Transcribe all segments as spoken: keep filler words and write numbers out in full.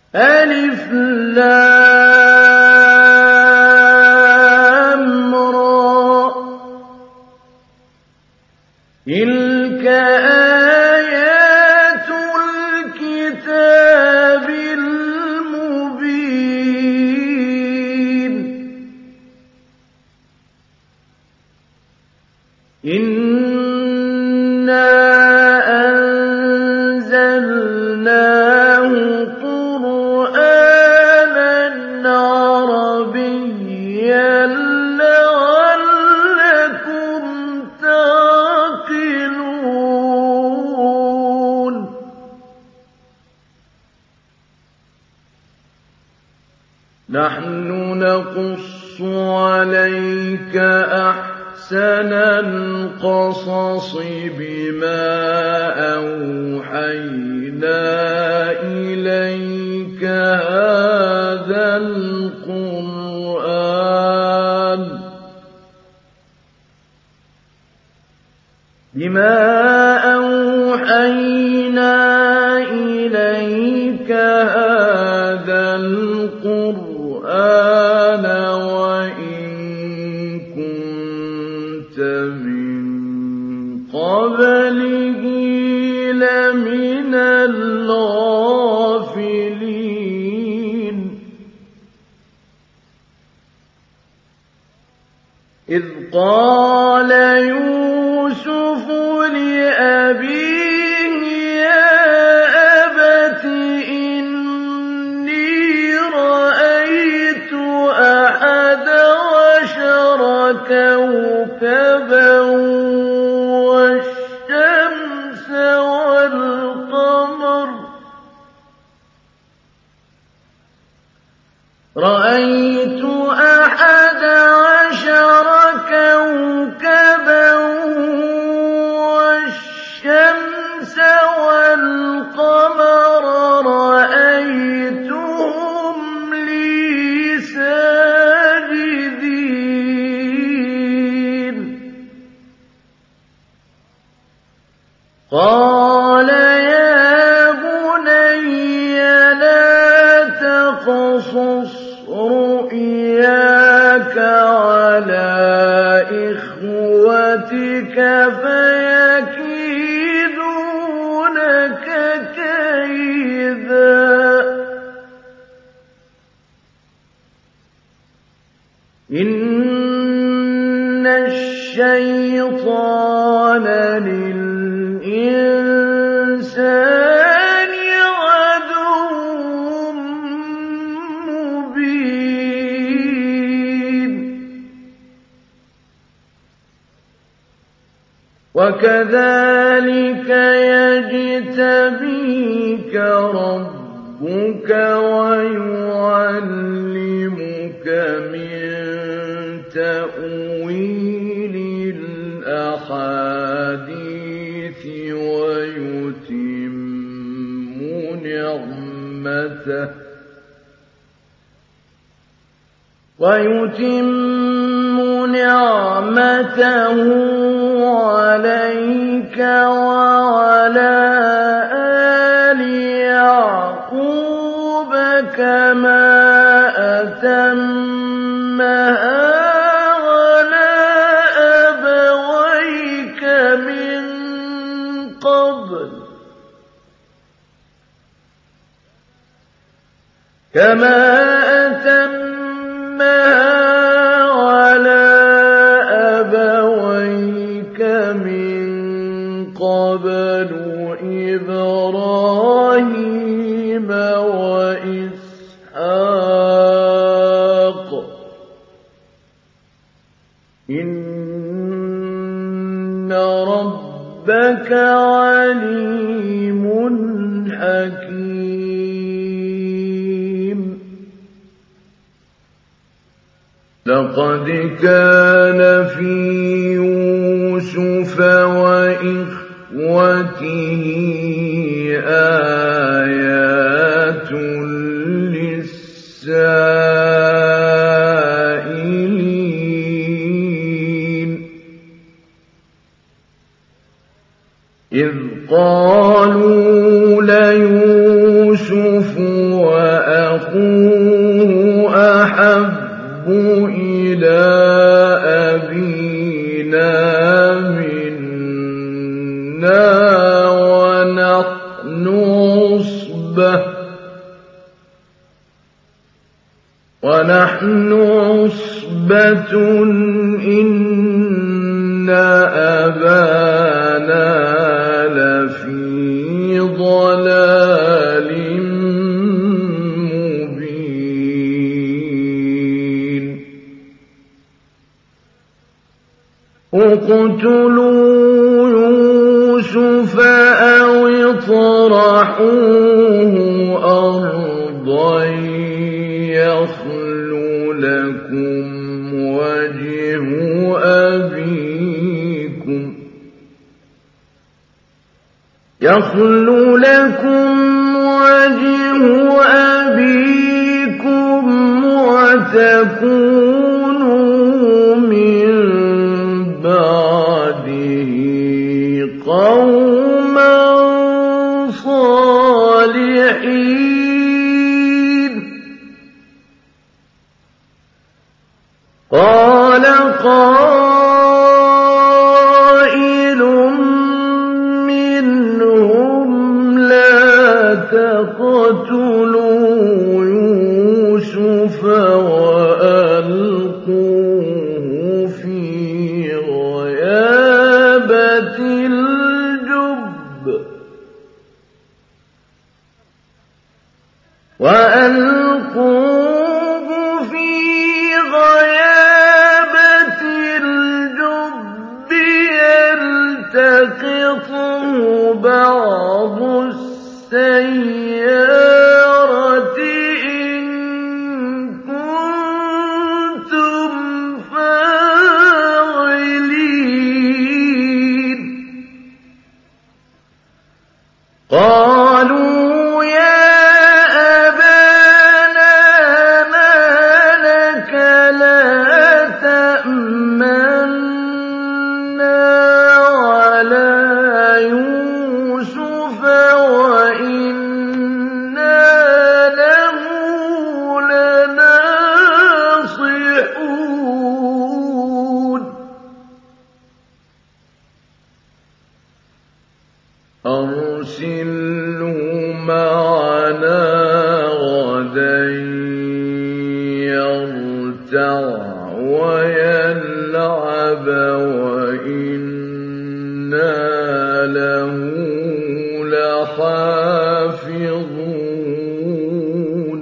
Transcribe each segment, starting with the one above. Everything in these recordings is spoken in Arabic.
ألف لام را تلك آيات الكتاب المبين إنا أنزلناه قرآنا عربيا لعلكم تعقلون نحن نقص عليك أحسن القصص بما أوحينا إليك هذا القرآن بما أوحينا إليك هذا القرآن وإن كنت من قبله لمن الغافلين إذ قال يوسف لأبيه يا أبت إني رأيت أحد عشر كوكبا والشمس والقمر رأيت أحد عشر كوكبا والشمس والقمر رأيتهم لي ساجدين قال يا بني لا تقصص رؤياك على إخوتك فيكيدونك كيدا إن الشيطان للإنسان عدو مبين وكذلك يجتبيك ربك ويعلمك من تأويل الأحاديث ويتم نعمته ويتم نعمته عليك وعلى آل يعقوب كما أتمها على أبويك من قبل كما أتمها على أبويك من قبل إبراهيم وإسحاق إن ربك عليم حكيم لقد كان في يوسف وإخوته آيات للسائلين إذ قالوا ليوسف وأخوه أحب إلى أبينا منا ونحن عصبة ونحن عصبة إن أبانا لفي ضلال مبين اقتلوا يوسف أو اطرحوه أرضا يخل لكم وجه أبيكم يخل لكم وجه أبيكم وتكونوا من بعده قوما صالحين قال قائل منهم لا تقتلوا يوسف وألقوه في غيابة الجب وألقوه في غيابة الجب يلتقطه بعض السيارة إن كنتم فاعلين قالوا يا أبانا ما لك لا تأمنا على يوسف وإنا له لناصحون أرسله معنا غدا يرتع ويلعب وإنا له لحافظون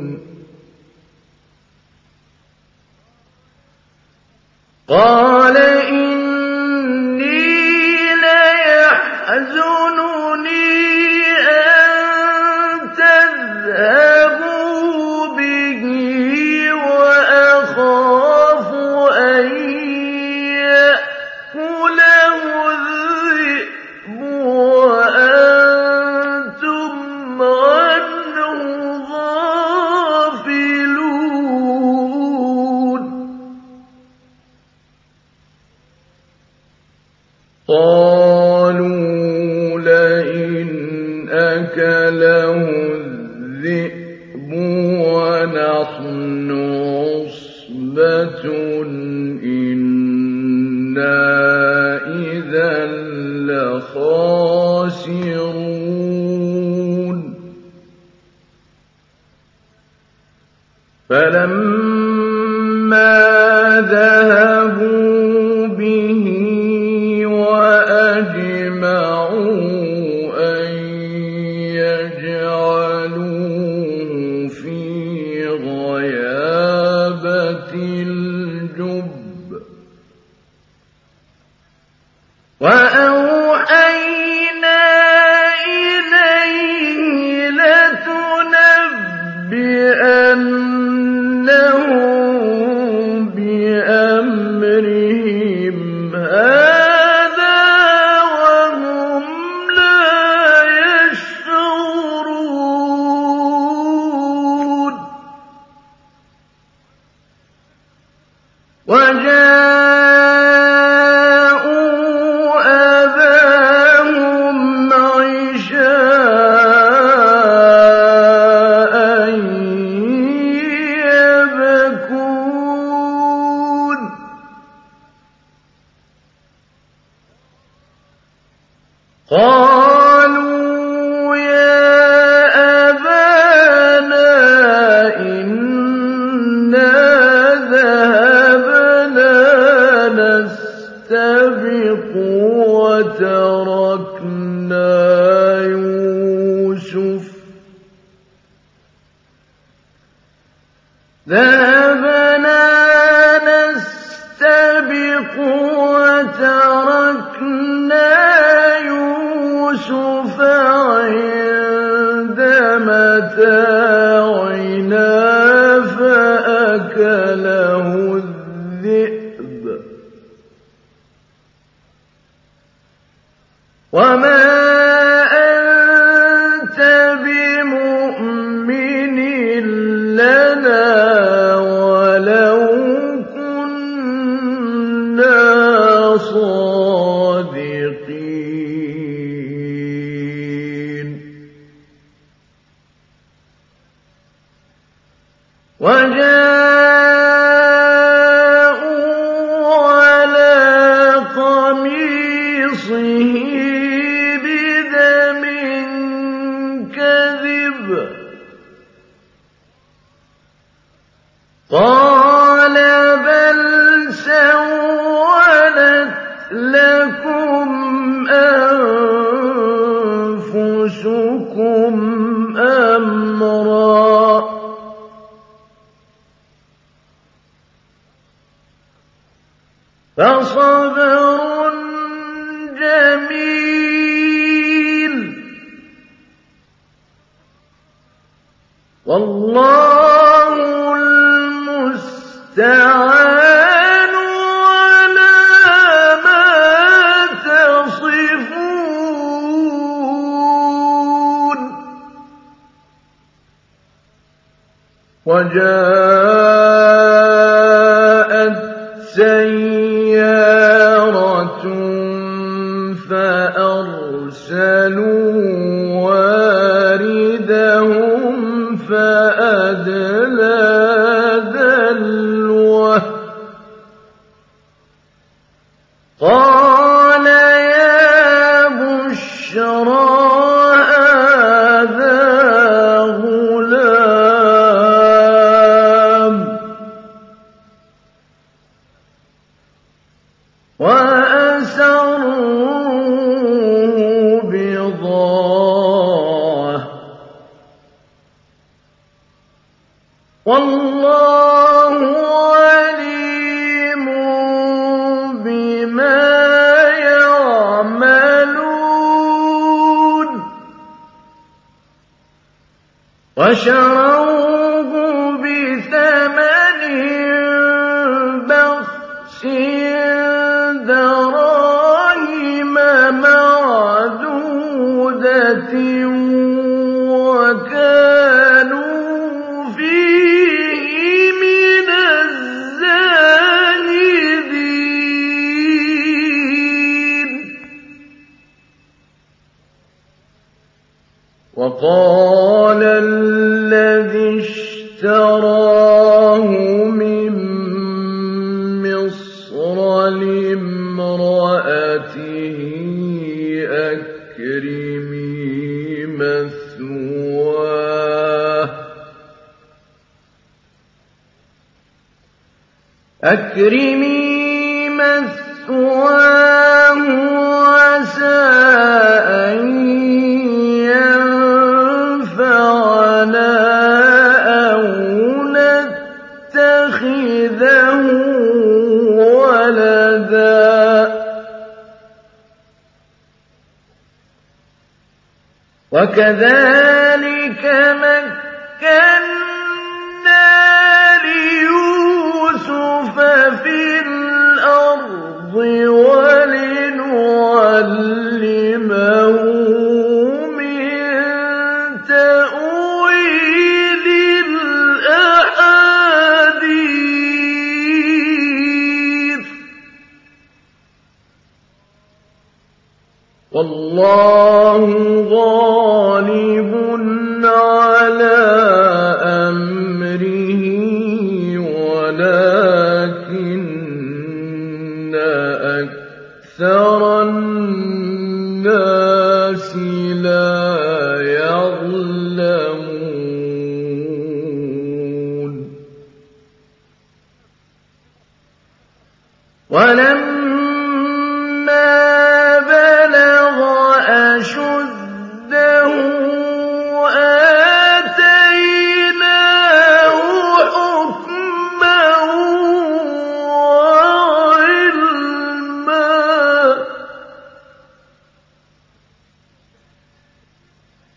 قال إني ليحزنني أن تذهبوا به وأخاف أن يأكله الذئب وأنتم عنه غافلون قالوا لئن أكله الذئب ونحن عصبة إنا إذا لخاسرون فلما ذهبوا به وأجمعوا أن يجعلوه في غيابة الجب وأوحينا إليه لتنبئنهم بأمرهم ذهبنا نستبق وتركنا يوسف عند متاعنا فأكله الذئب وما أنت بمؤمن لنا ولو كنا صادقين وجاءوا على قميصه بدم كذب قال بل سولت لكم أنفسكم أمرا فصبر جميل والله المستعان على ما تصفون وجاءت سيارة فأرسلوا واردهم فأدلى دلوه قال يا بشرى هذا غلام وأسروه بضاعة والله عليم بما يعملون وشروه بثمن بخس دراهم معدودة وكانوا فيه من الزاهدين وقال الذي اشتراه من مصر لامرأته أكرمي مثواه أكرمي مثواه عسى أن ينفعنا أو نتخذه ولدا وكذلك مكنا ليوسف في الأرض ولنعلمه من تأويل الأحاديث والله غالب على أمره ولكن أكثر الناس لا يعلمون ولما بلغ أشده آتيناه حكما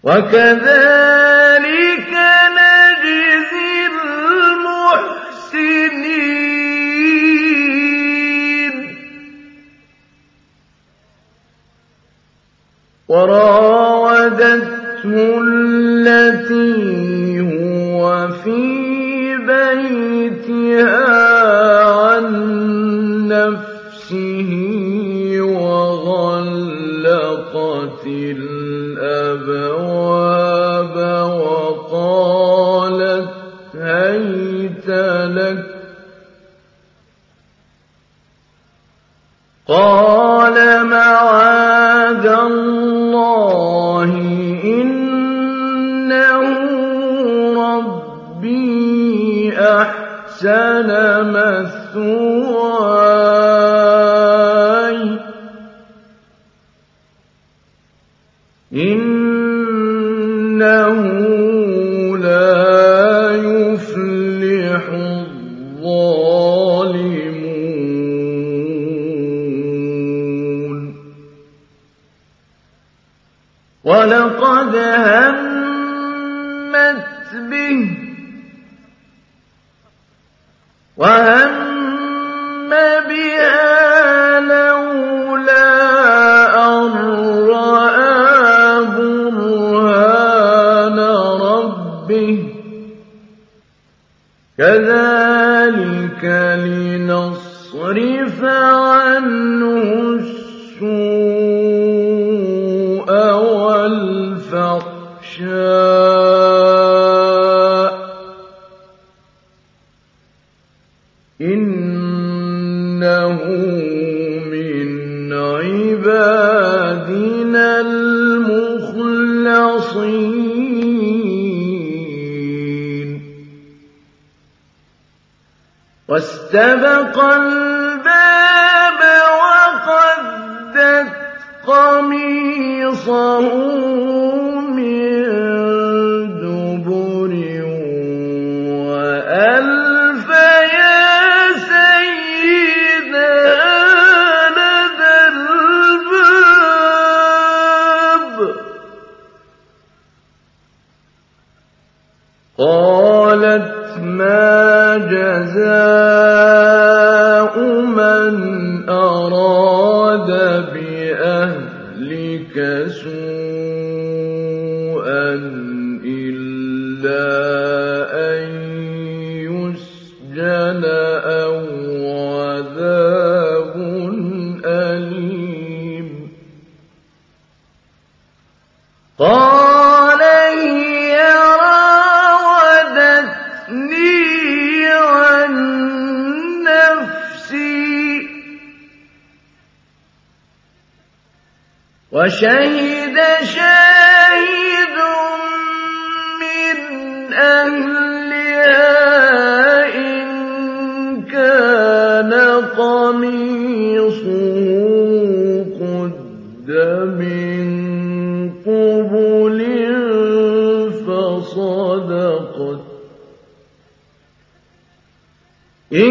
وكذلك نجزي المحسنين وراودته التي هو في بيتها عن نفسه وغلقت الأبواب وقالت هيت لك قال معاذ الله إنه ربي أحسن مثواي إنه لا يفلح الظالمون ولقد همت به وهم بها لولا أن رأى برهان ربه كذلك لنصرف عنه السوء والفحشاء إنه من عبادنا المخلصين واستبق الباب وقدت قميصه من دبر وألف يا سيدها لدى الباب قالت ما جزاء من أراد بأهلك سوءا إلا أن يسجن أو عذاب أليم قال هي راودتني عن نفسي وشهد شاهد من أهلها إن كان قميصه قد من قبل فصدقت إن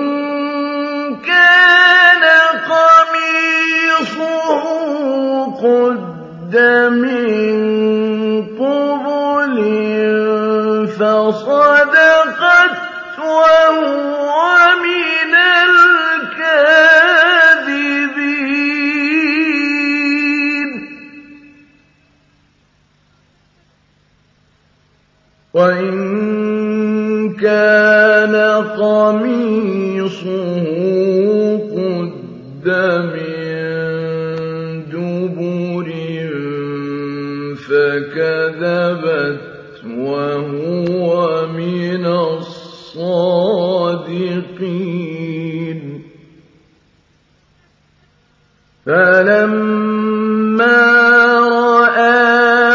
كان قميصه قد من قبل فصدقت وهو من الكاذبين وإن كان قميصه قد من دبر فكذبت وهو من الصادقين فلما رأى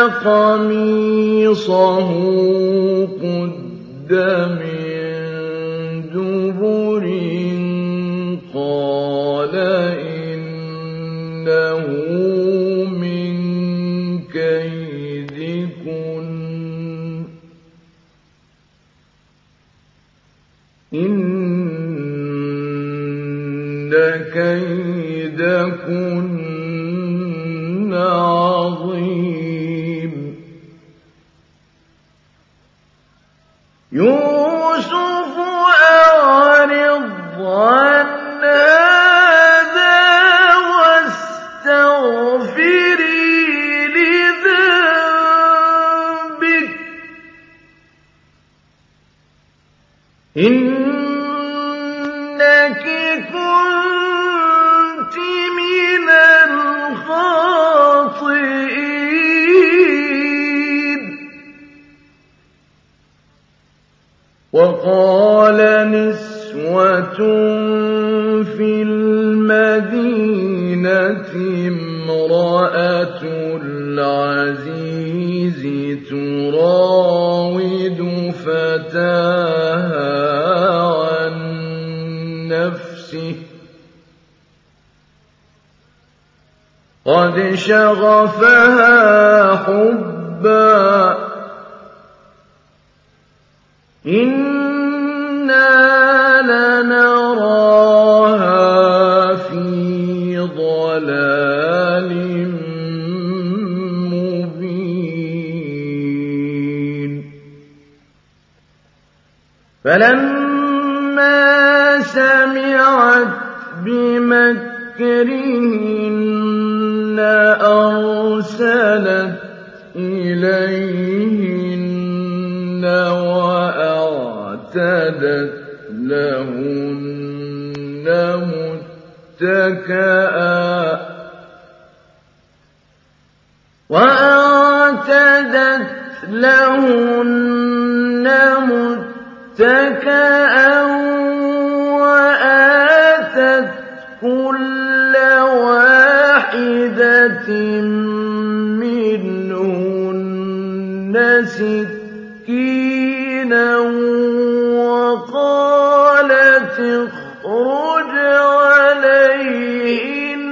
قميصه قد من دبر قال إنه من كيدكن إن كيدكن عظيم يوسف أعرض عن هذا واستغفري لذنبك إنك كنت من الخاطئين. وقال نسوة في المدينة امرأة العزيز تراود فتاها عن نفسه قد شغفها حبا إنا لنراها في ضلال مبين. فلما سمعت بمكرهن أرسلت إليهن وأعتدت لهن متكئا وأعتدت لهن متكئا وآتت كل واحدة منهن سكينا وقالت اخرج عليهن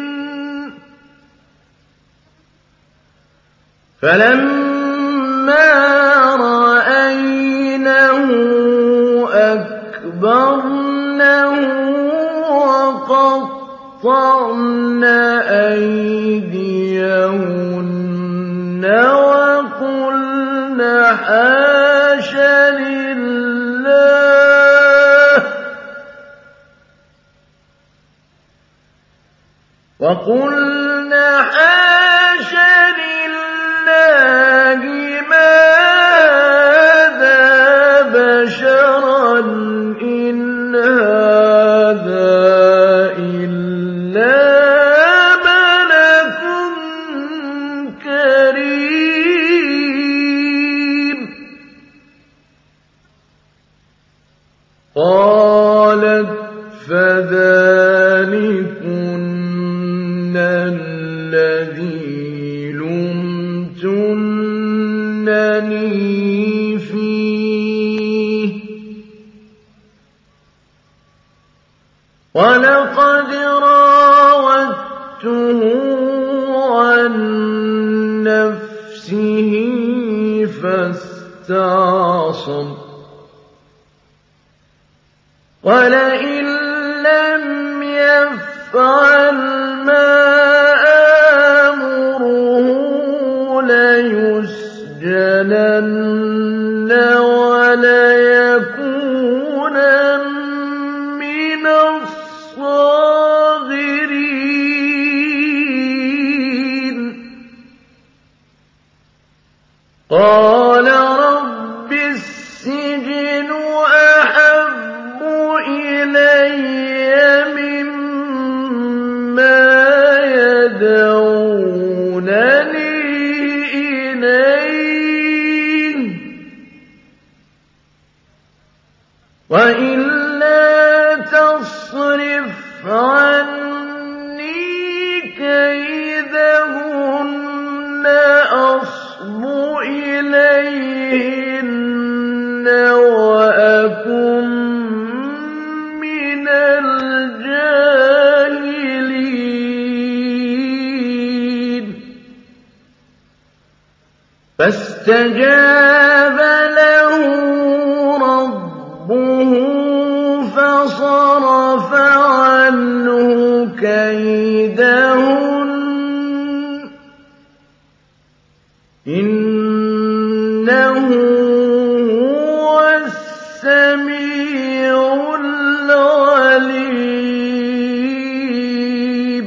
فلما رأينه أكبرنه وقطعن أيديهن وقلن حاش لله وقلن حاش لله ما هذا بشرا إن هذا إلا ملك كريم. قالت فذلكن الذي لمتنني فيه ولقد راودته عن نفسه فاستعصم ولئن لم يفعل ما آمره ليسجنن وليكونن من الصاغرين. قال رب السجن أحب إلي مما يدعونني إليه وإلا تصرف عني كيدهن أصب إليهن وأكن من الجاهلين. فاستجاب له ربه فصرف عنه كيدهن إنه هو السميع العليم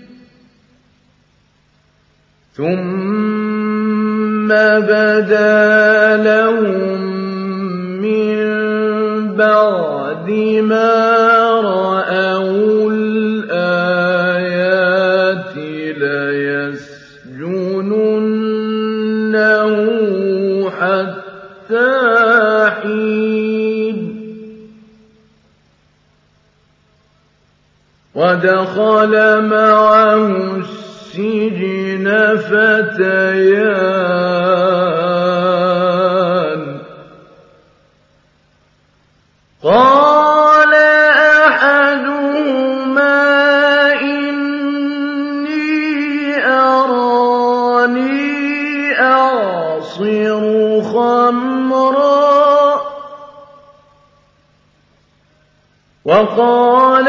ثم بدا لهم من بعد ما رأوا الآيات ليسجننه حتى حين ودخل معه السجن فتيان قال أحدهما إني أراني أعصر خمرا وقال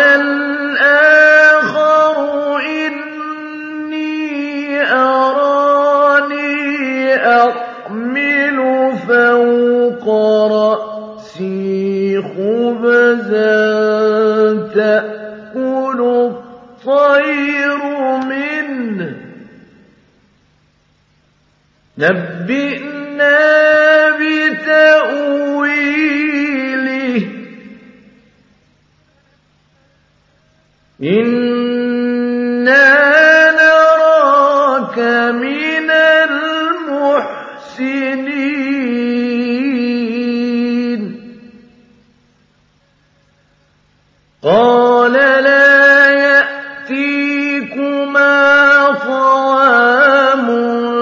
الآخر إني أراني أحمل فوق رأسي خبزا تأكل الطير منه نبئنا بتأويله إنا نراك من المحسنين قال لا يأتيكما طعام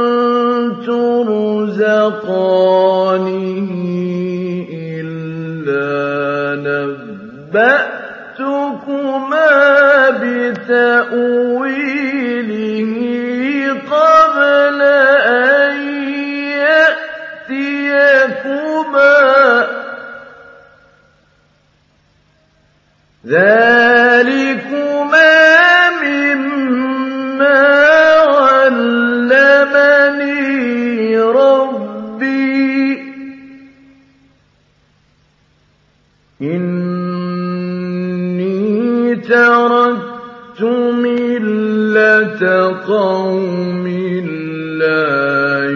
ترزقانه إلا نبأتكما بتأويله قبل أن يأتيكما ذلكما مما علمني ربي إني تركت ملة قوم لا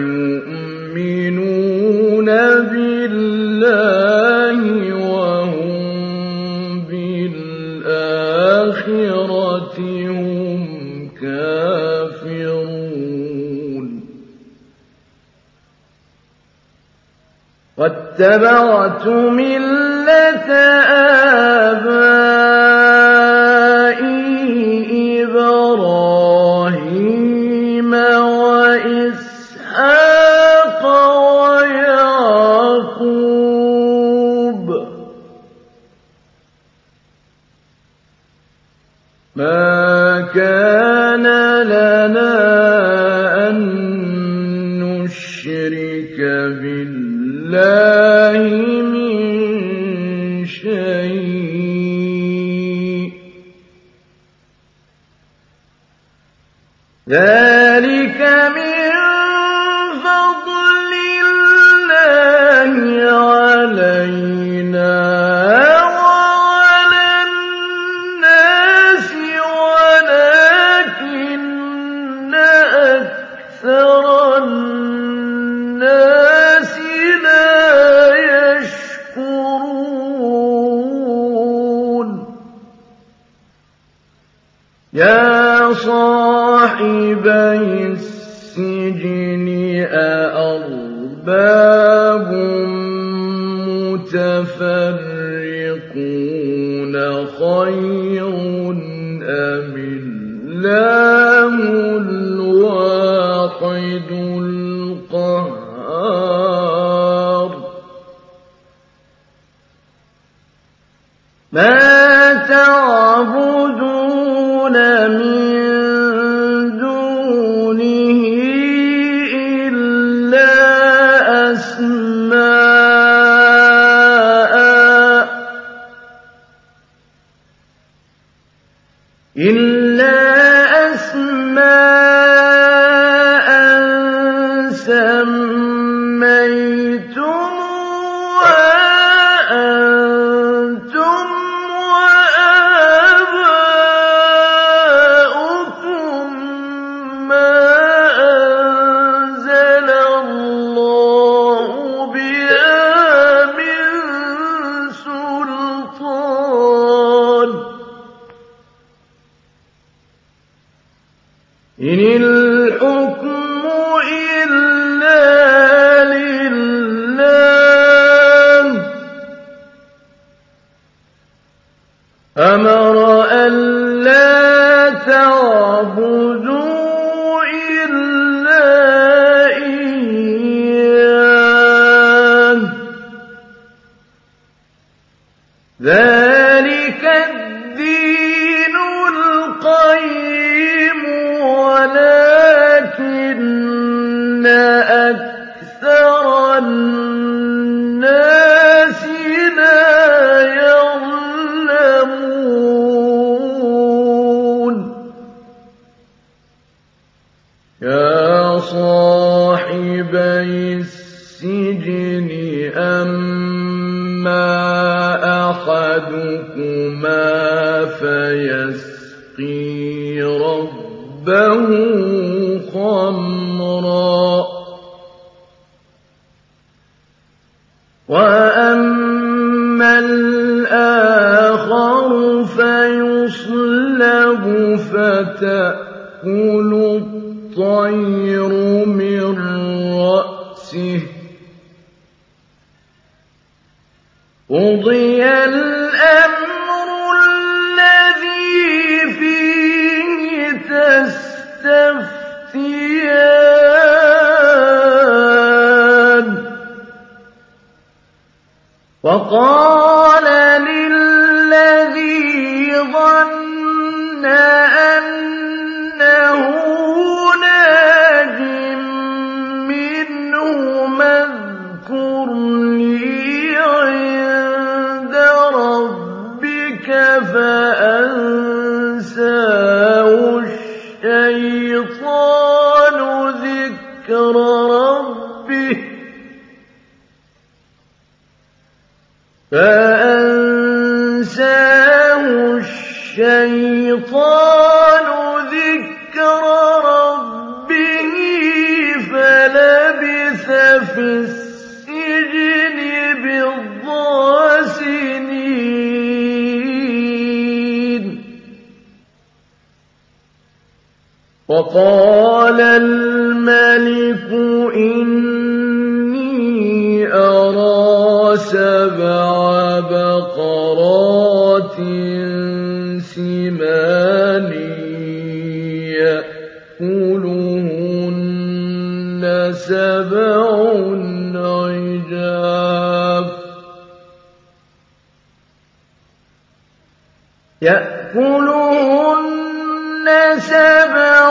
يؤمنون بالله وهم بالآخرة هم كافرون واتبعت ملة آبائي إبراهيم وإسحاق ويعقوب ما كان لنا أن نشرك بالله من شيء ذلك من فضل الله علينا وعلى الناس ولكن أكثر الناس لا يشكرون يا صاحبي السجن أأرباب متفرقون خير أم الله الواحد القهار ما تعبدون من دونه إلا أسماء إلا أسماء سميتموها إن الحكم إلا لله أمر ألا تعبدوا إلا إياه ذلك الدين القيم ولكن أكثر الناس لا يعلمون يا صاحبي السجن أما أحدكما فيسقي ربه خمرا وأما الآخر فيصلب فتأكل الطير من رأسه قضي الأمر الذي فيه تستفتيان وقال للذي ظن أنه ناج منه اذكرني عند ربك فأنساه الشيطان ذكر ربه فأنساه الشيطان ذكر ربه فلبث في السجن بضع سنين وقال الملك إني أرى سبع بقرات سمان يأكلهن سبع عجاف يأكلهن سبع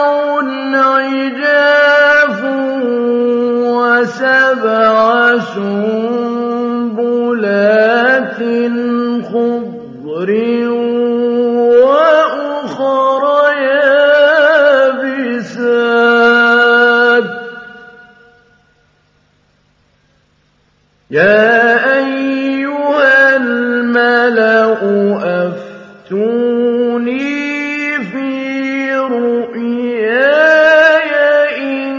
عجاف وسبع سنبلات خضر وأخر يابسات يا أيها الملأ أفتوني في رؤياي إن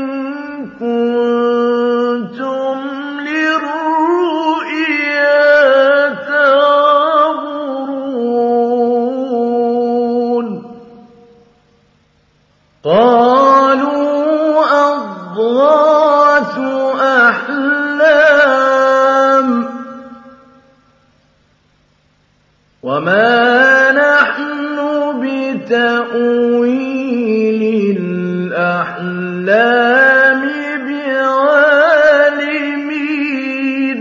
كنتم للرؤيا تعبرون قالوا أضغاث أحلام وما نحن بتأويل الأحلام بعالمين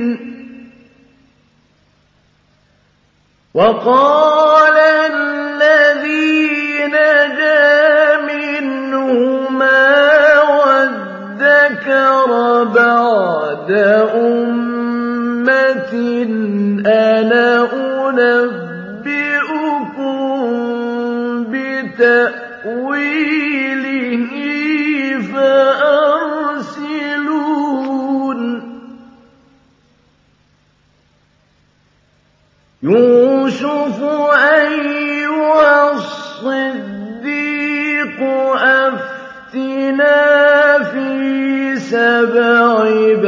وقال الذي نجا منهما وادكر بعد أمة أنا أنبئكم بتأويله فأرسلون يوسف أيها الصديق أفتنا في سبع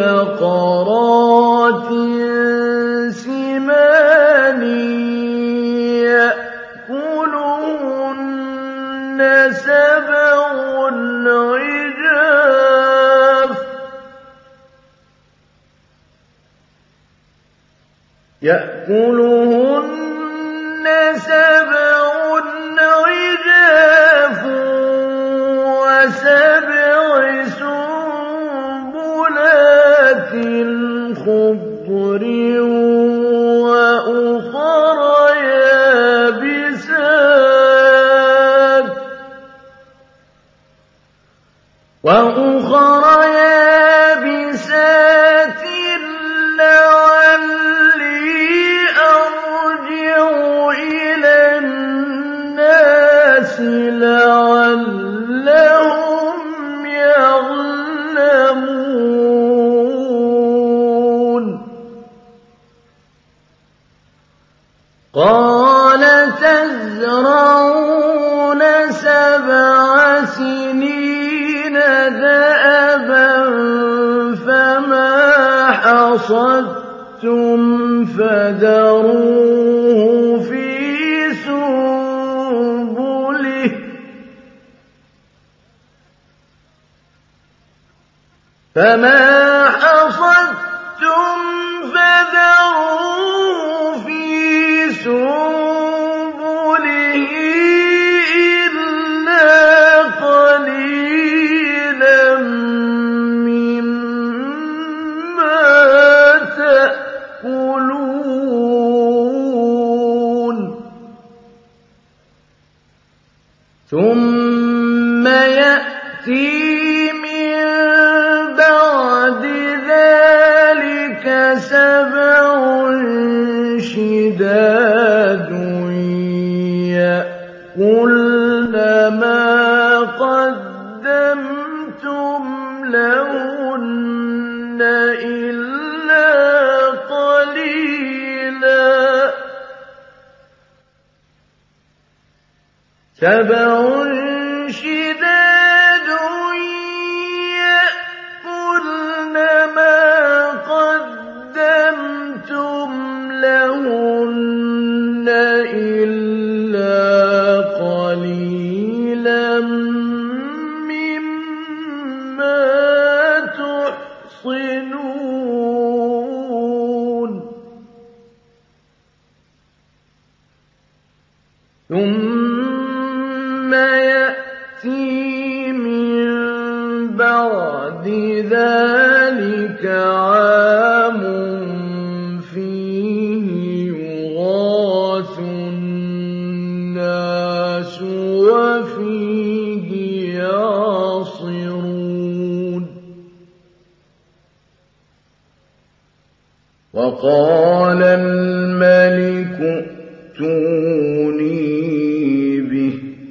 بقرات سمان يأكلهن سبع يأكلهن سبع عجاف وسبع سنبلات خضر وأخر يابسات وأخر يابسات لعلي أرجع إلى الناس لعلهم يعلمون قال تزرعون سبع سنين دأبا فما حصدتم فذروه في سنبله فما حصدتم فذروه في سنبله إلا قليلا مما تأكلون ثم يأتي من بعد ذلك سبع شداد يأكلن ما قدمتم لهن إلا قليلا سبع شداد يأكلن ما قدمتم لهن إلا قليلا مما تحصنون ثم يأتي من بعد ذلك عام فيه يغاث الناس وفيه يعصرون وقال الملك ائتوني به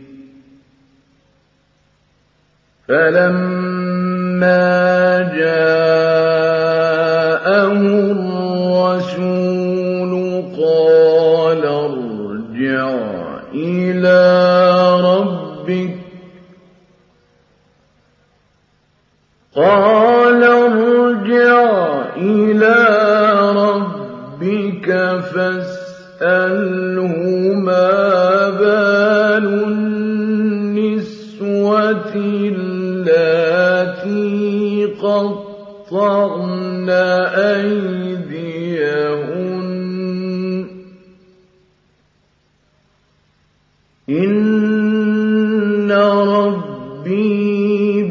فلما جاءه الرسول قال ارجع إلى ربك قال ارجع إلى ربك فاسأله ما بال النسوة اللاتي قطعن أيديهن إن ربي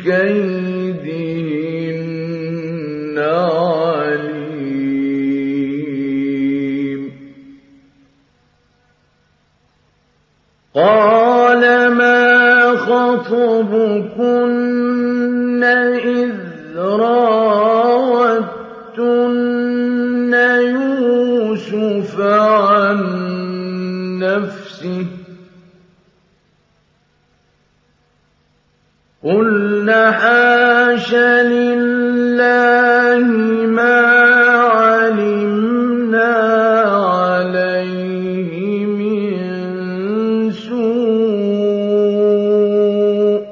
بكيدهن عليم قال ما خطبكن إذ راوتن يوسف عن نفسه قلنا حاش لله ما علمنا عليه من سوء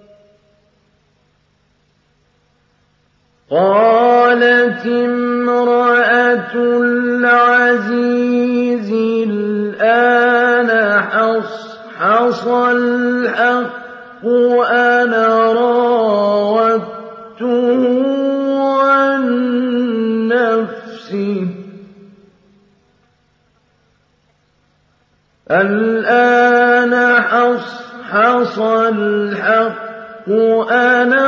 قالت امرأة العزيز الآن حصحص الحق وأنا راودته عن نفسه الآن حصحص الحق أنا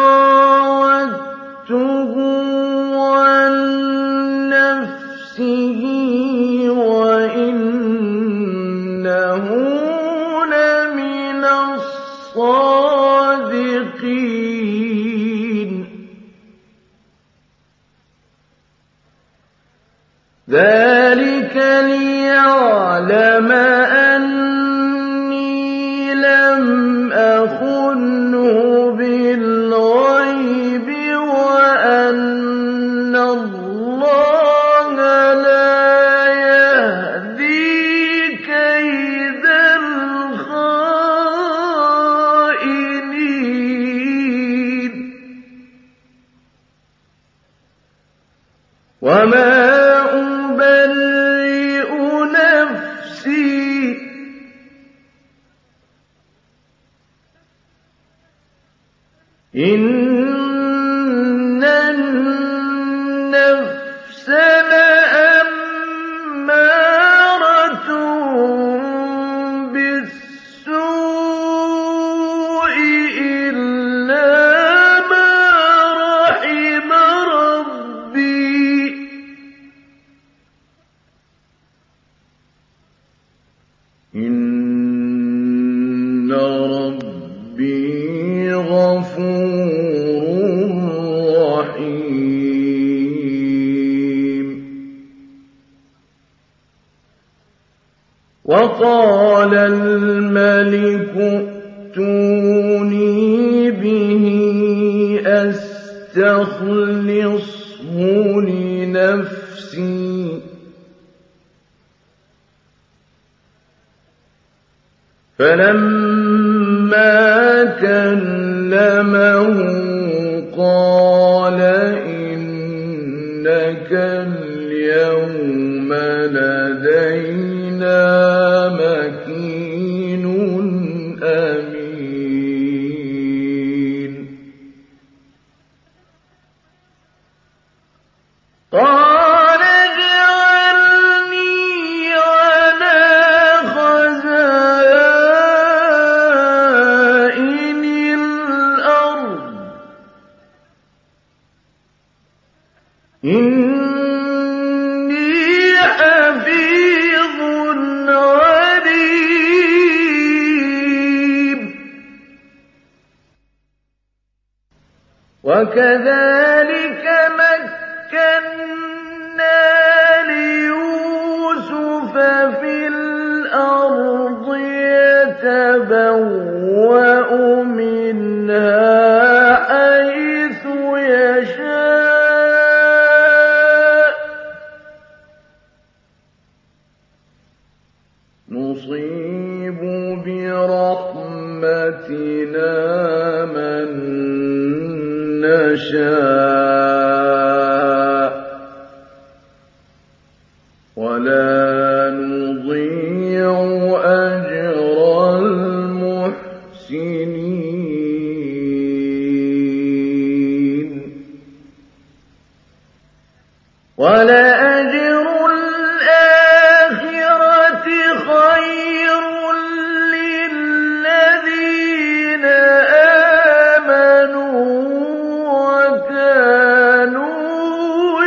راودته عن نفسه وإنه لمن الصادقين ذلك ليعلم أني لم أخنه بالغيب وأن الله لا يهدي كيد الخائنين وما إن النفس لأمارة بالسوء إلا ما رحم ربي إن ربي غفور رحيم وقال الملك ائتوني به أستخلصه لنفسي فلما كلمه قال إنك اليوم لدينا مكين أمين قال اجعلني على خزائن الأرض إني حفيظ عليم وكذلك مكنا ليوسف في الأرض يتبوأ منها حيث يشاء نصيب برحمتنا من نشاء ولا نضيع أجر المحسنين ولأجر الآخرة خير للذين آمنوا وكانوا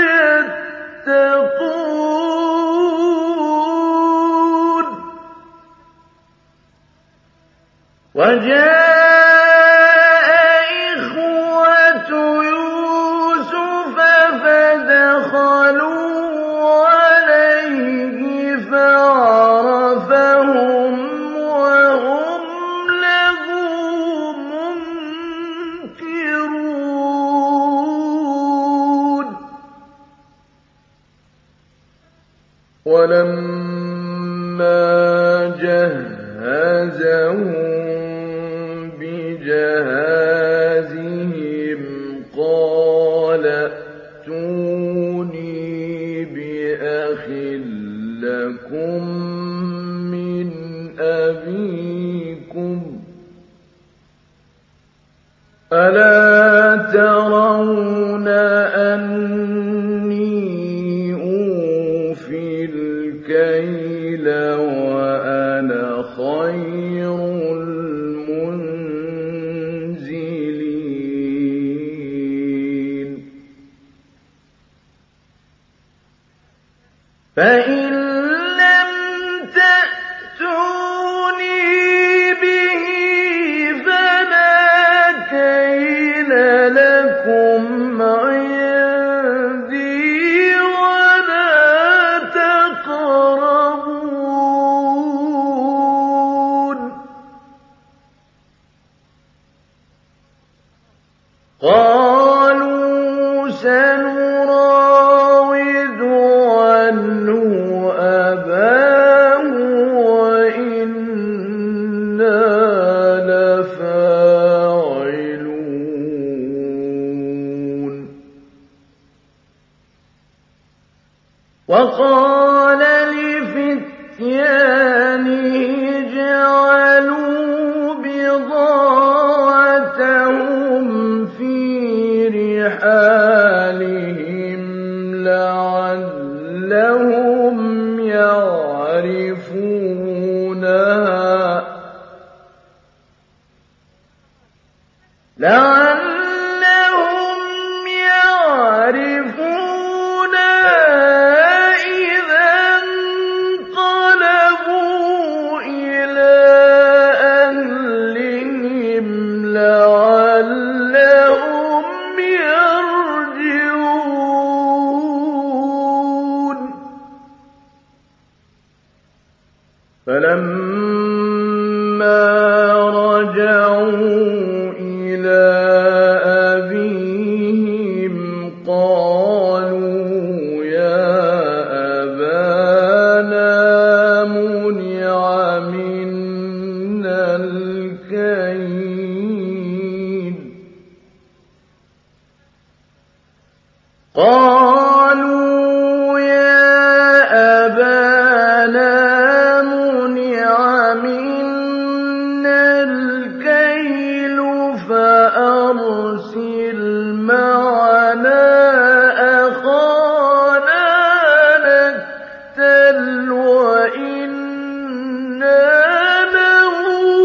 يتقون وجاء إخوة يوسف فدخلوا عليه فعرفهم وهم له منكرون ولما جهزهم بجهازهم قال ائتوني بأخ لكم من أبيكم ألا ترون أني أوفي الكيل وأنا فإن لم تأتوني به فلا كيل لكم عندي ولا تقربون. قالوا سنراود عنه أباه وإنا لفاعلون. وقال لفتيانه اجعلوا بضاعتهم في رحالهم لعلهم يعرفونها لعلهم يعرفونها إذا انقلبوا إلى أهلهم لعلهم يرجعون. فلما رجعوا إلى أبيهم قالوا يا أبانا منع منا الكيل قالوا يا أبانا منع منا الكيل فأرسل معنا أخانا نكتل وإنا له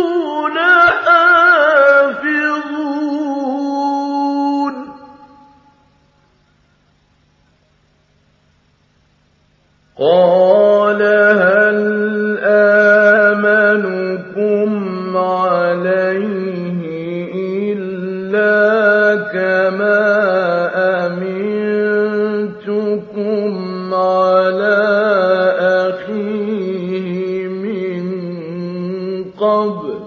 لحافظون. قال هل آمنكم عليه إلا كما أمنتكم على أخيه من قبل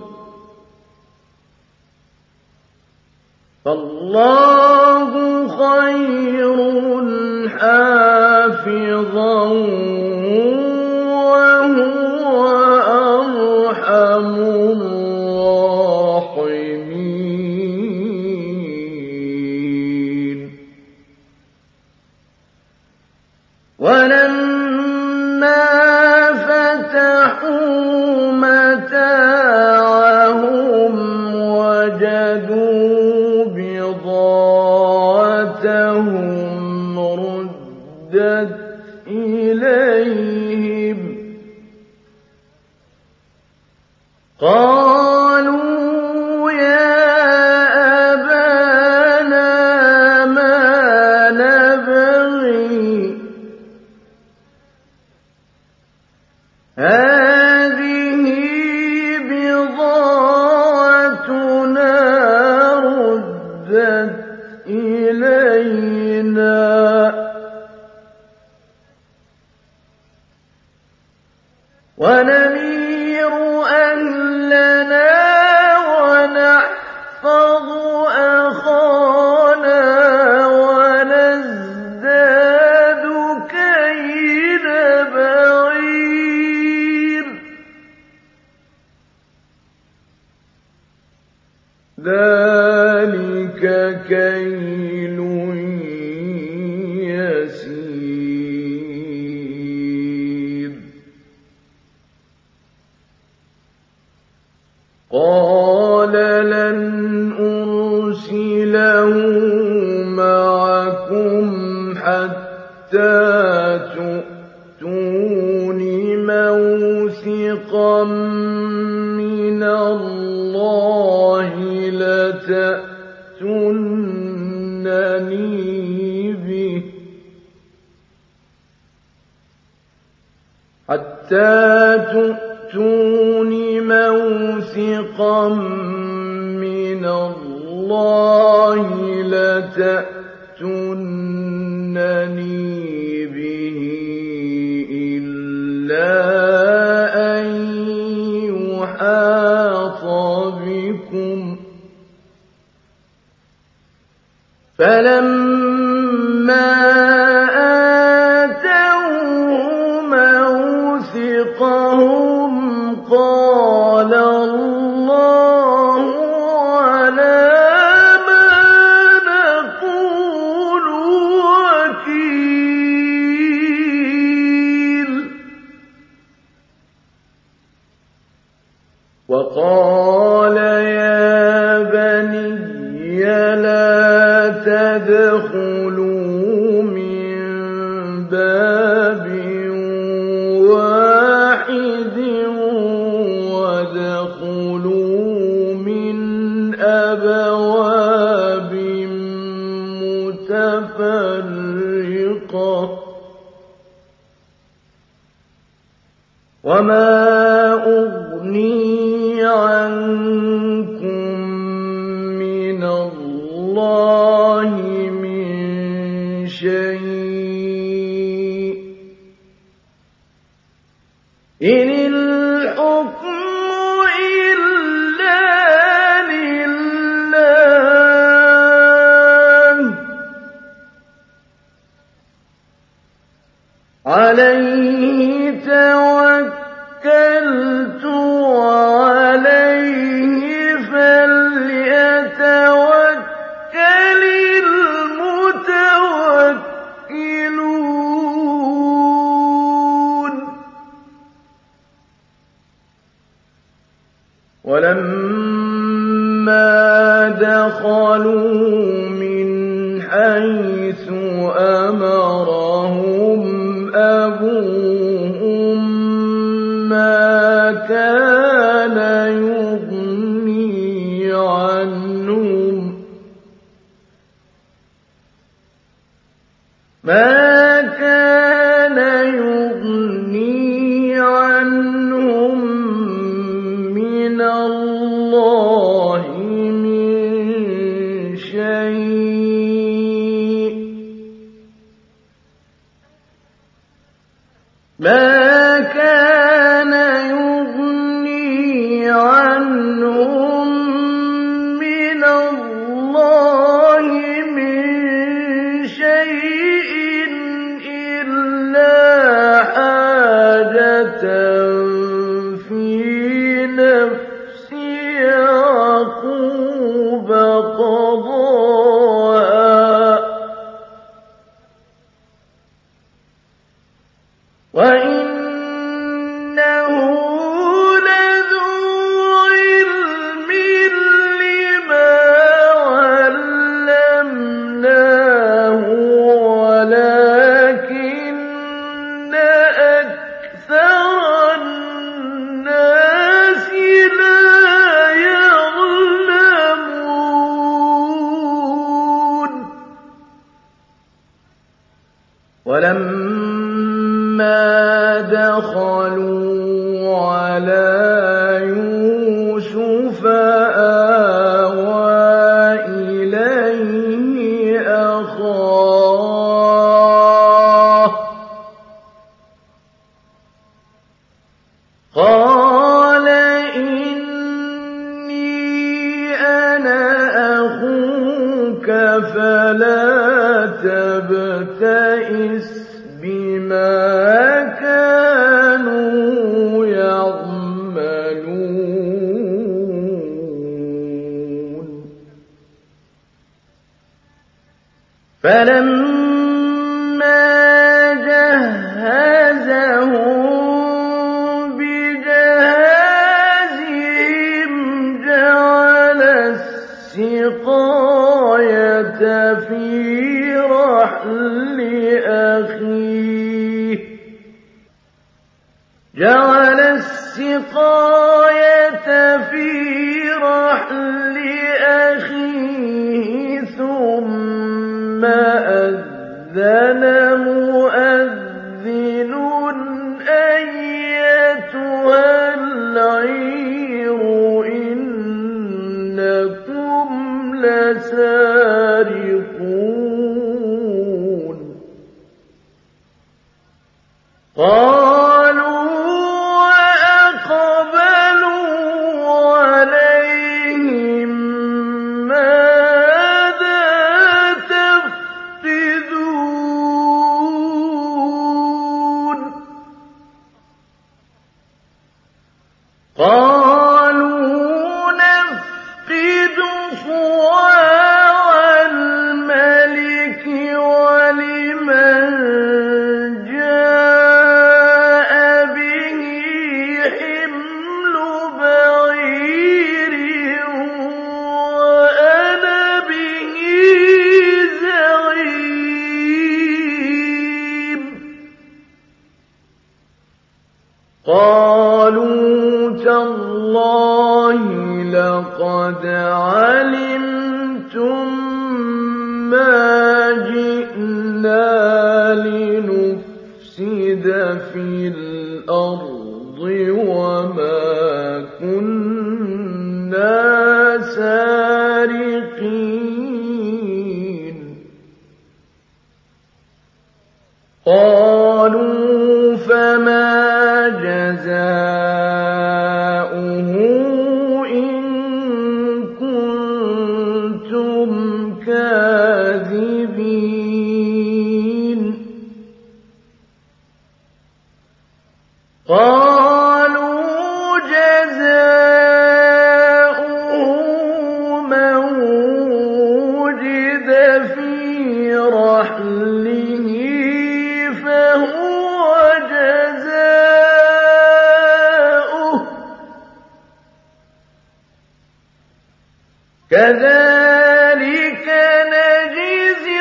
فالله خير حافظا وهو أرحم الراحمين. ولما فتحوا متاعهم وجدوا بضاعتهم ردت إليهم قالوا يا أبانا ما نبغي هذه بضاعتنا ردت إلينا ونمير أهلنا ونحفظ أخانا ونزداد كيل بعير ذلك كيل يسير. قال لن أرسله معكم حتى تؤتون موثقا من الله لتأتونني به حتى تؤتون موثقا من الله لتأتونني به إلا أن يحاط بكم فلما آتوه موثقهم قال الله على ما نقول وكيل وقال يا بني لا تدخلوا من باب واحد وادخلوا من أبواب متفرقة وما أغني عنكم من الله من شيء إن الحكم إلا لله عليه توكلت وعليه فليتوكل المتوكلون ولما دخلوا من حيث أمرهم أبوهم ما كان يغني عنهم ما كان يغني عنهم من الله من شيء ما كان يغني عنهم من الله من شيء إلا حاجة في نفس يعقوب قضاها وإنه لذو علم لما علمناه ولكن أكثر الناس لا يعلمون ولما دخلوا على يوسف آوى إليه أخاه قال إني أنا أخوك فلا تبتئس بما كانوا يعملون فلما جهزهم بجهازهم جعل السقاية في رحل أخيه جعل السقاية في رحل أخيه ثم أذن مؤذن أيها قالوا نفقد صواع الملك ولمن جاء به حمل بعير وأنا به زعيم. قالوا تالله لقد علمتم ما جئنا لنفسد في الأرض وما كنا سارقين. قالوا فما جزاؤه إن كنتم كاذبين. قالوا جزاؤه من وجد في رحله فهو جزاؤه كذلك نجزي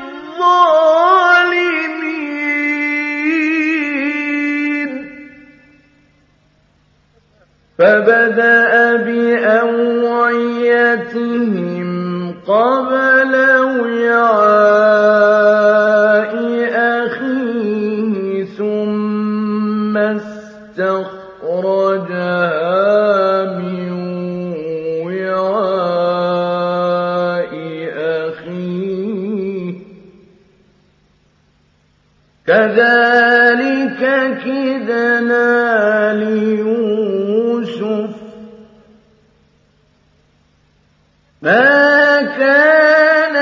الظالمين. فبدأ بأوعيتهم قبل وعاء أخيه ثم استخرجها من وعاء أخيه كذلك كدنا ليوسف ما كان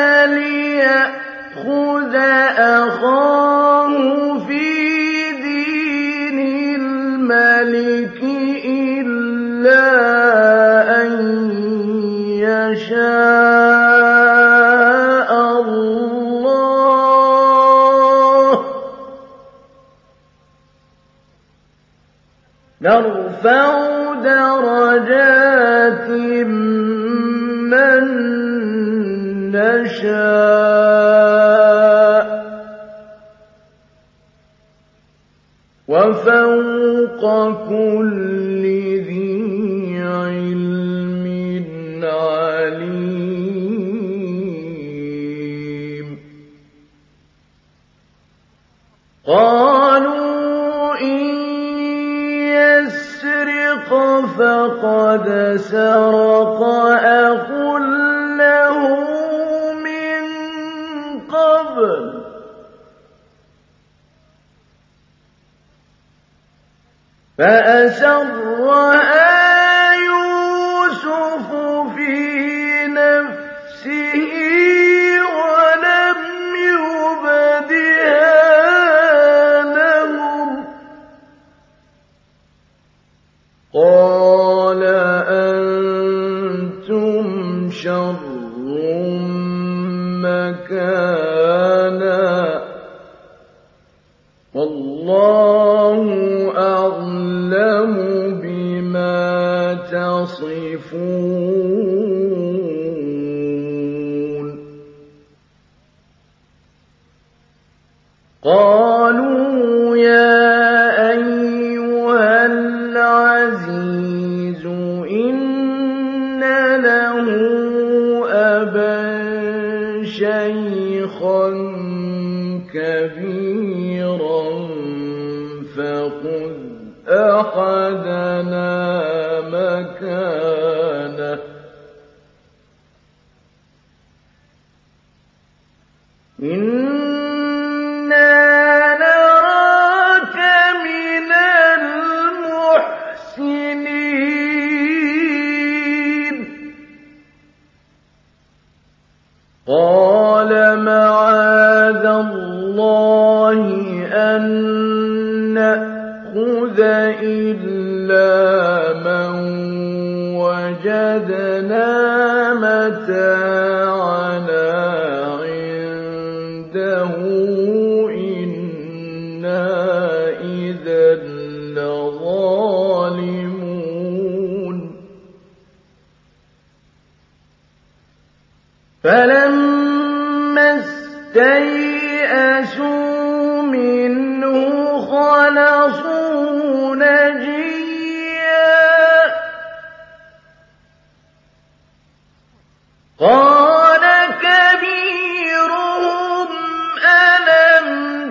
ليأخذ أخاه في دين الملك إلا أن يشاء الله نرفع درجات من نشاء وفوق كل ذي علم عليم. قالوا إن يسرق فقد سرق أخ له من قبل فأسرها يوسف في نفسه ولم يبدها لهم. قال أنتم شر مكانا والله أعلم بما تصفون. قالوا يا أيها العزيز إن له أبا شيخا كبيرا فخذ أحدنا مكانه إنا نراك من المحسنين. قال معاذ الله أن نأخذ إلا من وجدنا متاعنا عنده إنا إذا لظالمون فلما استيئسوا منه خلصوا نجيا قال كبيرهم ألم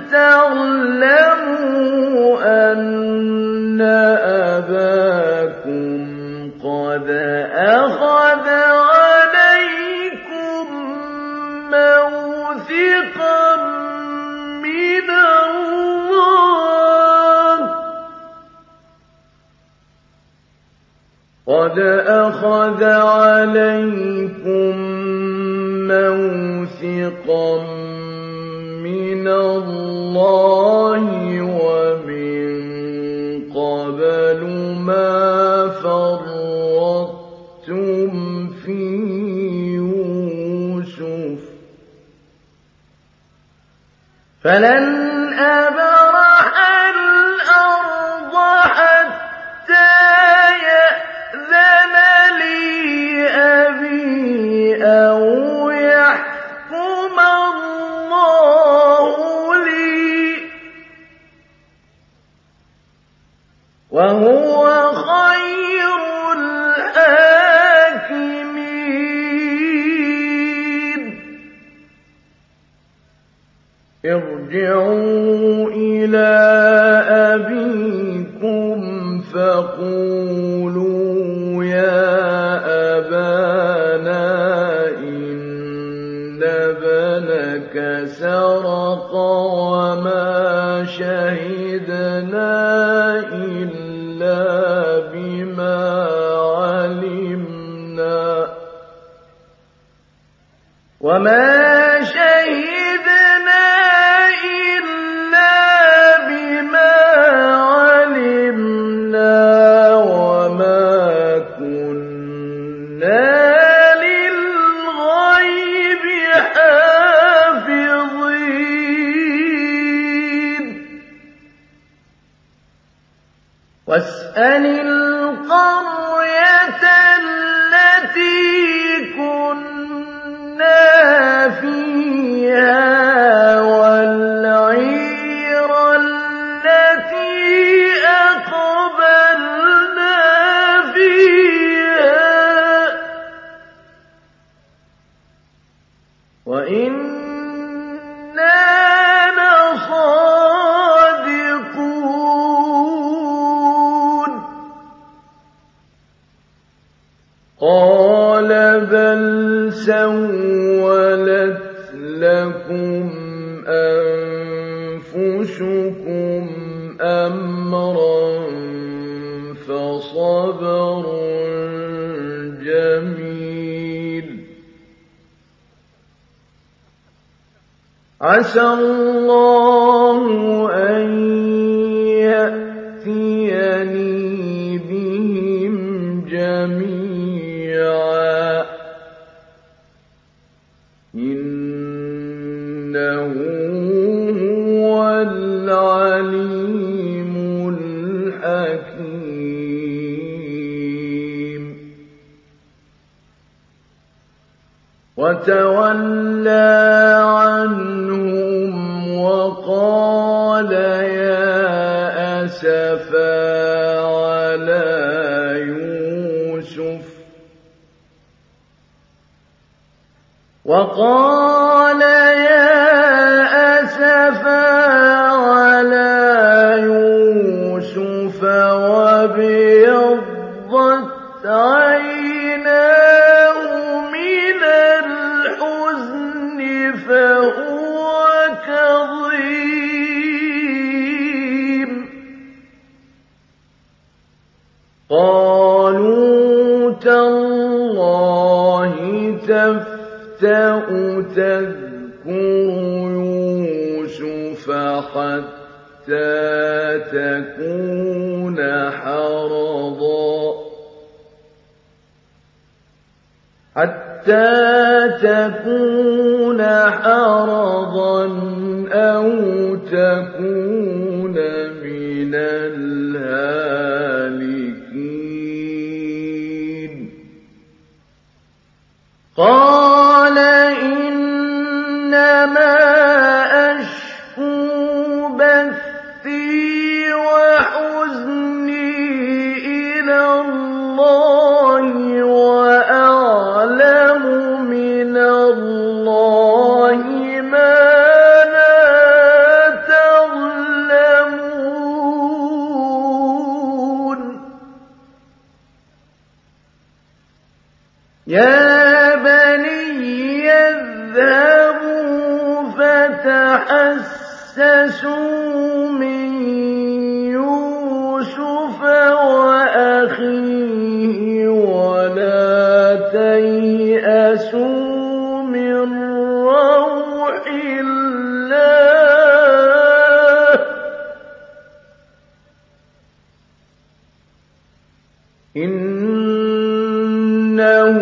تعلموا أن أباكم قد أخذ عليكم موثقا من الله قد أخذ عليكم موثقا من الله ومن قبل ما فرطتم في يوسف فلن أبرح الأرض حتى يأذن لي أبي أو يحكم الله لي وهو خير الحاكمين ارجعوا إلى أبيكم فقولوا يا أبانا إن ابنك سرق وما شهدنا إلا بما علمنا وما شهدنا إلا بما علمنا وما كنا للغيب حافظين واسأل القرية التي كنا فيها والعير التي أقبلنا فيها وإنا لصادقون قال بل سولت لكم أنفسكم أمرا فصبر جميل عسى الله أن يأتيني بهم جميعا إنه هو العليم الحكيم وتولى عنهم وقال يا أسفا على يوسف وقال يا أسفا على يوسف وابيضت عيناه من الحزن فهو كظيم قالوا تالله تفتأ تذكر يوسف حتى تكون حرضا حتى تكون حرضا أو تكون من الهالكين قال إنما أشكو بثي وحزني إلى الله وأعلم من الله ما لا تعلمون يا بني اذهبوا فتحسسوا من يوسف وأخيه ولا تيأسوا من روح الله إنه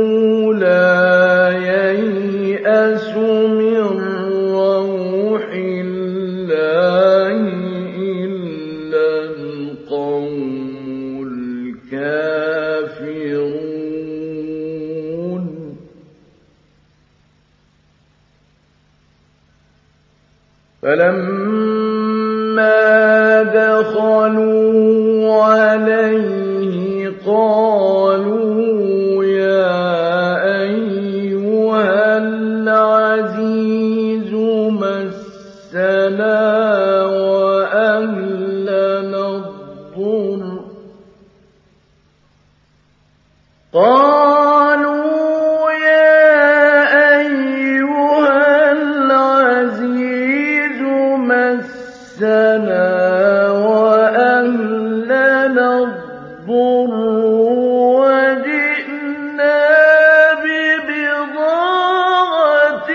لا ييأس من روح الله إلا القوم الكافرون فلما دخلوا عليه قالوا يا أيها العزيز مسنا وأهلنا الضر قالوا يا أيها العزيز مسنا وأهلنا الضر وجئنا ببضاعة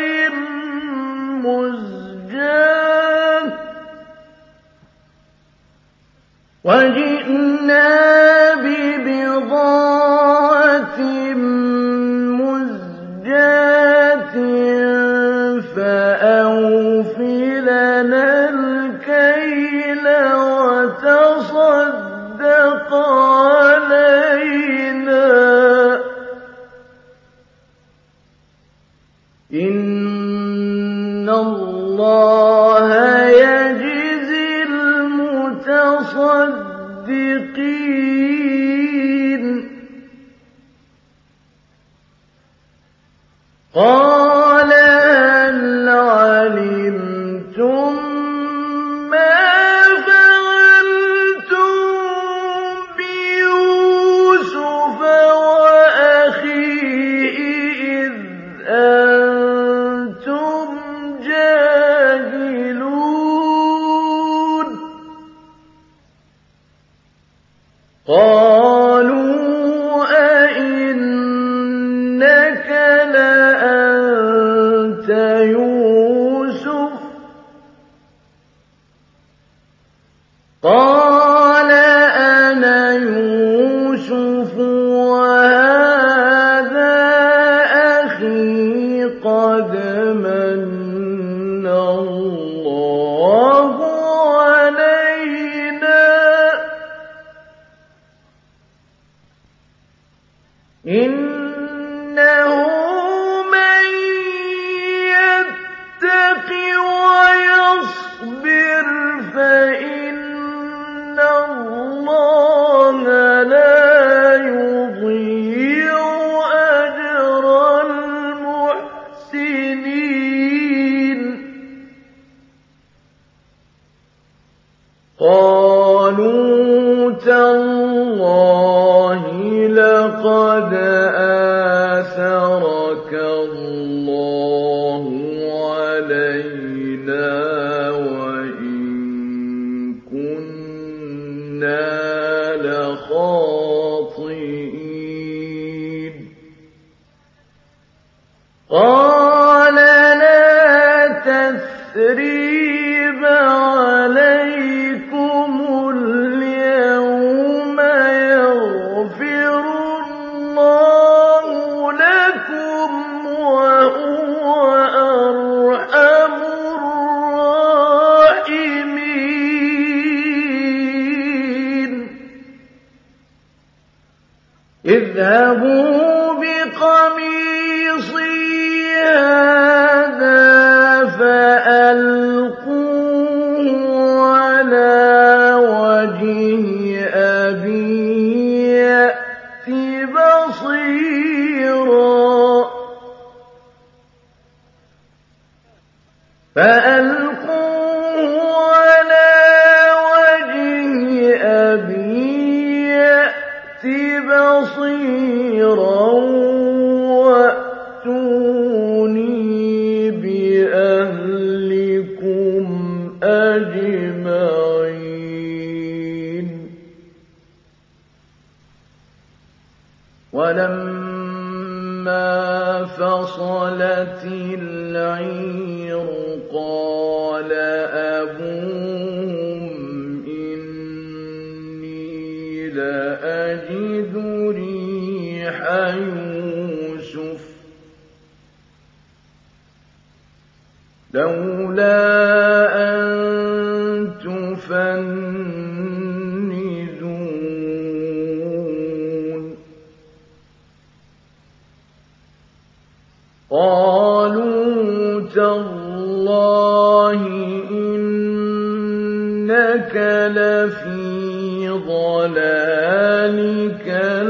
مزجاة وجئنا ببضاعة مزجاة فأوف لنا الكيل وتصدق علينا إن الله يجزي المتصدقين قال هل علمتم ما فعلتم بيوسف وأخيه إذ أنتم جاهلون قالوا أئنك لأنت يوسف قال أنا يوسف وهذا أخي قد من الله علينا إنه من يتق ويصبر فإن الله لا يضيع أجر المحسنين قالوا تالله لقد آثرك الله علينا وإن كنا لخاطئين قال لا تثريب عليكم اليوم يغفر الله لكم اذهبوا بقميصي هذا فألقوه على وجه أبي يأت بصيرا فألقوه على وجه أبي يأت بصيرا وأتوني بأهلكم أجمعين. ولما فصلت العير قال أبوهم إني لأجد ريح يوسف لولا أن تفندون. قالوا تالله إنك لفي ضلالك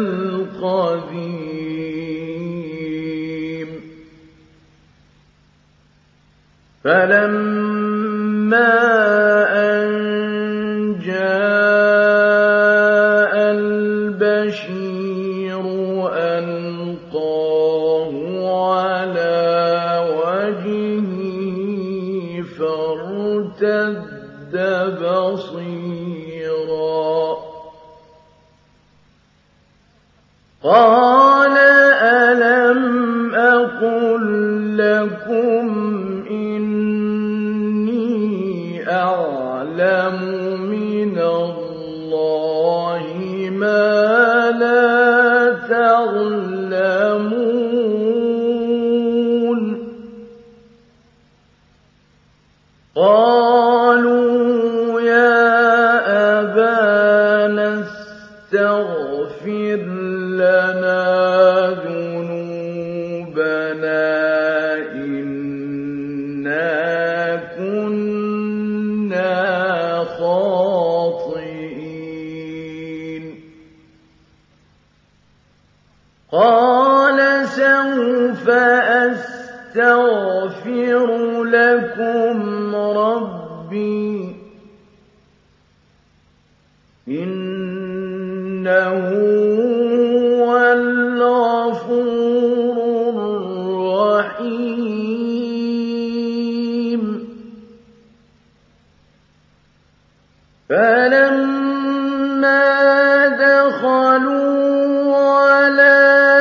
القديم. فلما أن جاء البشير ألقاه على وجهه فارتد بصيرا قال ألم أقل لكم إني أعلم من الله ما لا تعلمون. قالوا يا أبانا استغفر لنا ذنوبنا إنا كنا خاطئين. قال سوف أستغفر لكم ربي إنه هو الغفور الرحيم. فلما دخلوا على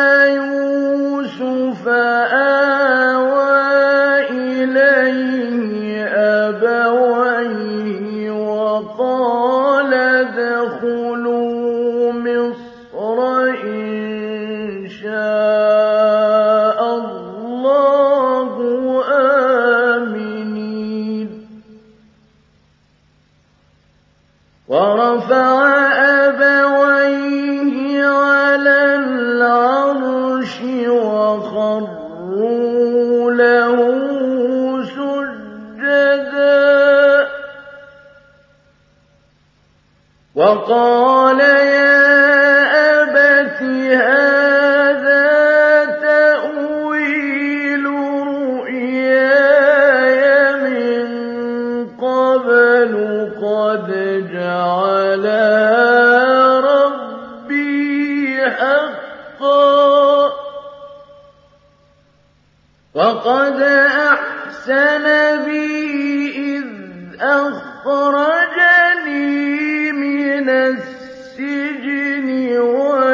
يوسف آوى إليه أبويه وقال ادخلوا مصر إن شاء الله آمنين. ورفع أبويه على العرش وخروا له سجدا وقال يا أبت هذا تأويل رؤياي من قبل قد جعلها ربي حقا وقد أحسن بي إذ أخرجني من السجن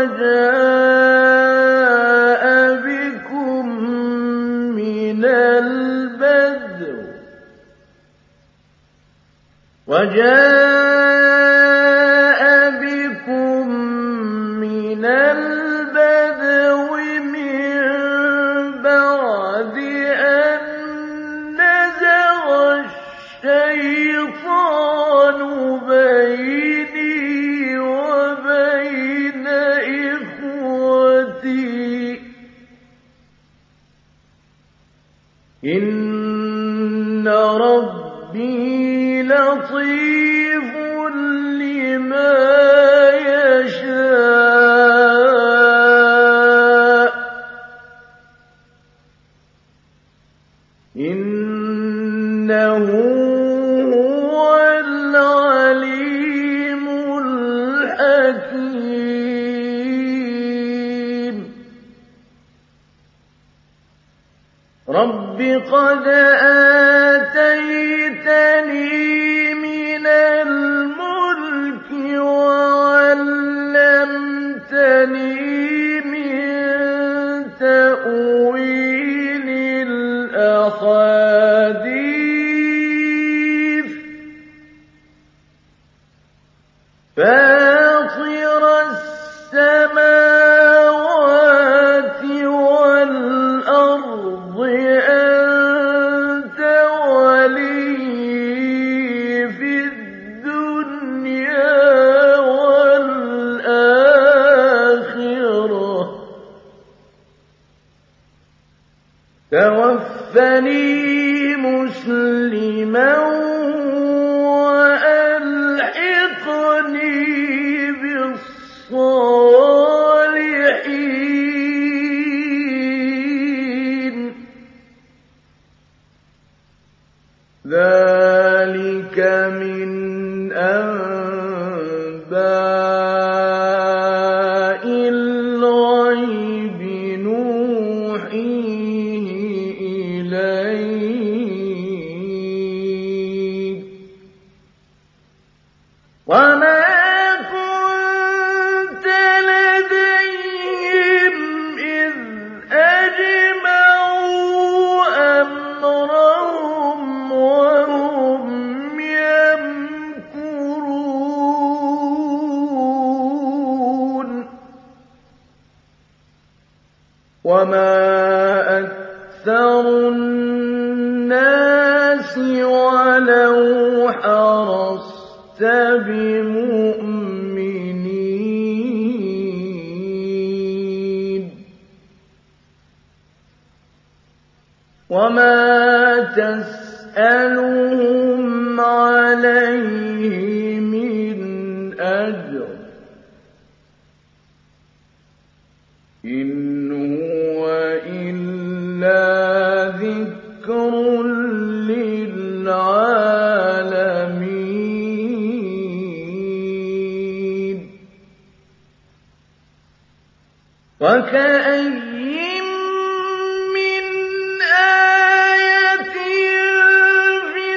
وجاء بكم من البدو وجاء بكم من البدو من بعد أن نزغ الشيطان بيني وبين إخوتي رب قد آتيتني من الملك وعلمتني من تأويل الأحاديث فاطر السماوات والأرض أنت ولي في الدنيا والآخرة توفني مسلما وألحقني بالصالحين ذلك من أنباء الغيب نوحيه إليك وما كنت لديهم إذ أجمعوا أمرهم وهم يمكرون وما أكثر الناس ولو حرصت بمؤمنين وما تسألهم عليه من أجر إن هو إلا ذكر للعالمين وكأين من آية في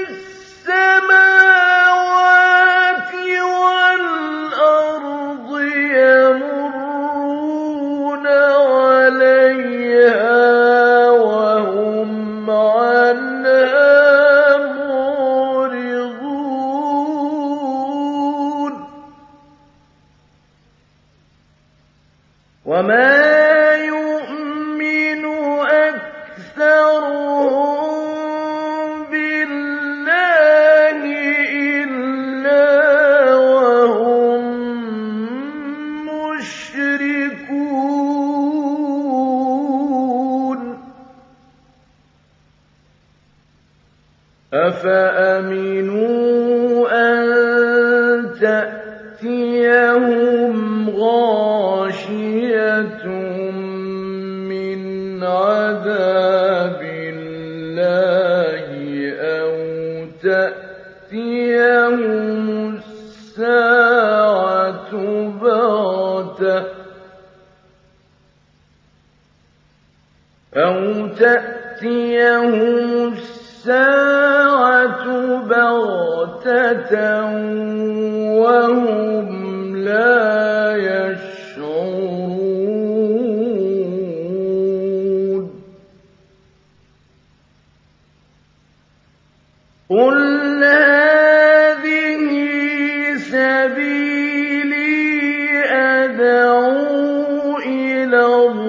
السماوات والأرض يمرون عليها وهم عنها معرضون وما يؤمن أكثرهم بالله إلا وهم مشركون أفأمنوا أن تأتيهم غاشية من عذاب الله أو تأتيهم الساعة بغتة أو تأتيهم الساعة بغتة وهم لا يشعرون قل هذه سبيلي أدعو إلى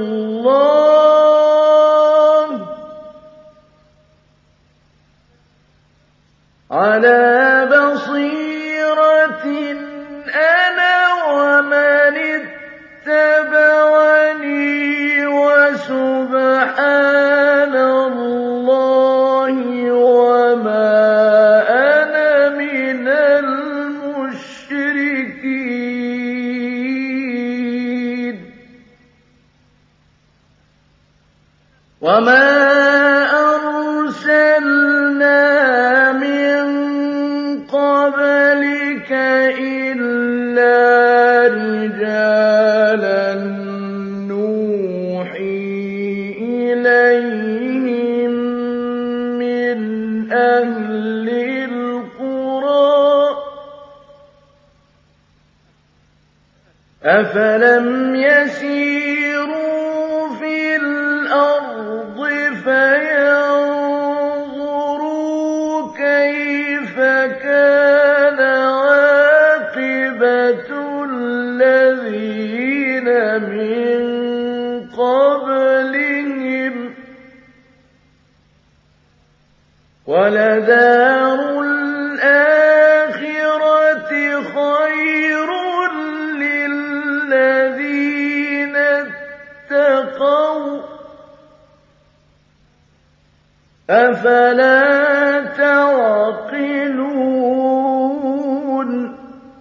الله على بصيرة أنا ومن اتبعني وسبحان الله وما أنا من المشركين وما أرسلنا من قبلك إلا رجالا نوحي إليهم أفلم يسيروا في الأرض فينظروا كيف كان عاقبة الذين من قبلهم ولدار الآخرة خير للذين اتقوا أفلا تعقلون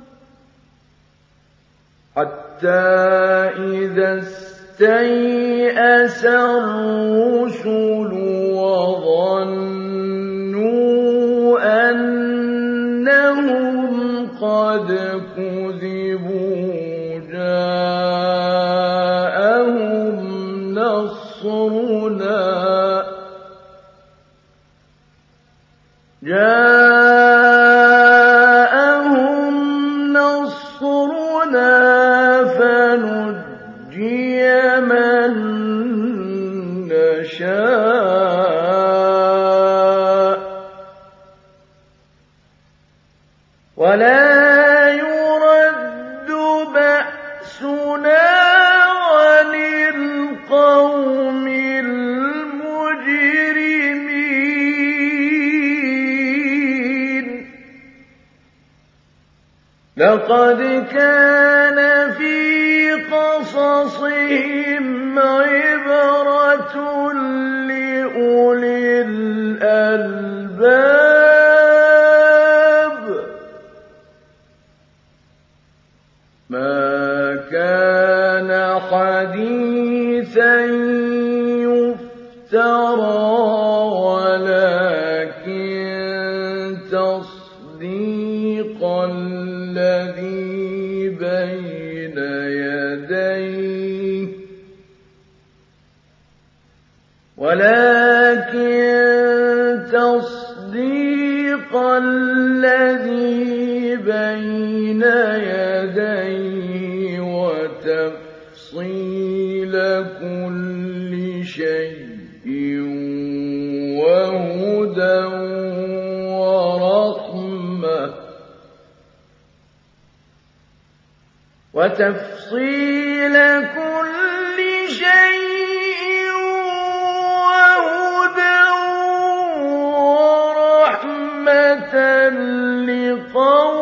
حتى إذا استيأس الرسل وظنوا أنهم قد كذبوا جاءهم نصرنا جاءهم نصرنا فنجي من نشاء ولا يرد بأسنا عن القوم المجرمين لقد كان في قصصهم عبرة لأولي الألباب ما كان حديثا يفترى ولكن تصديق الذي بين يديه ولكن تصديق الذي بين يديه وتفصيل كل شيء وهدى ورحمة وتفصيل كل شيء وهدى ورحمة لقوم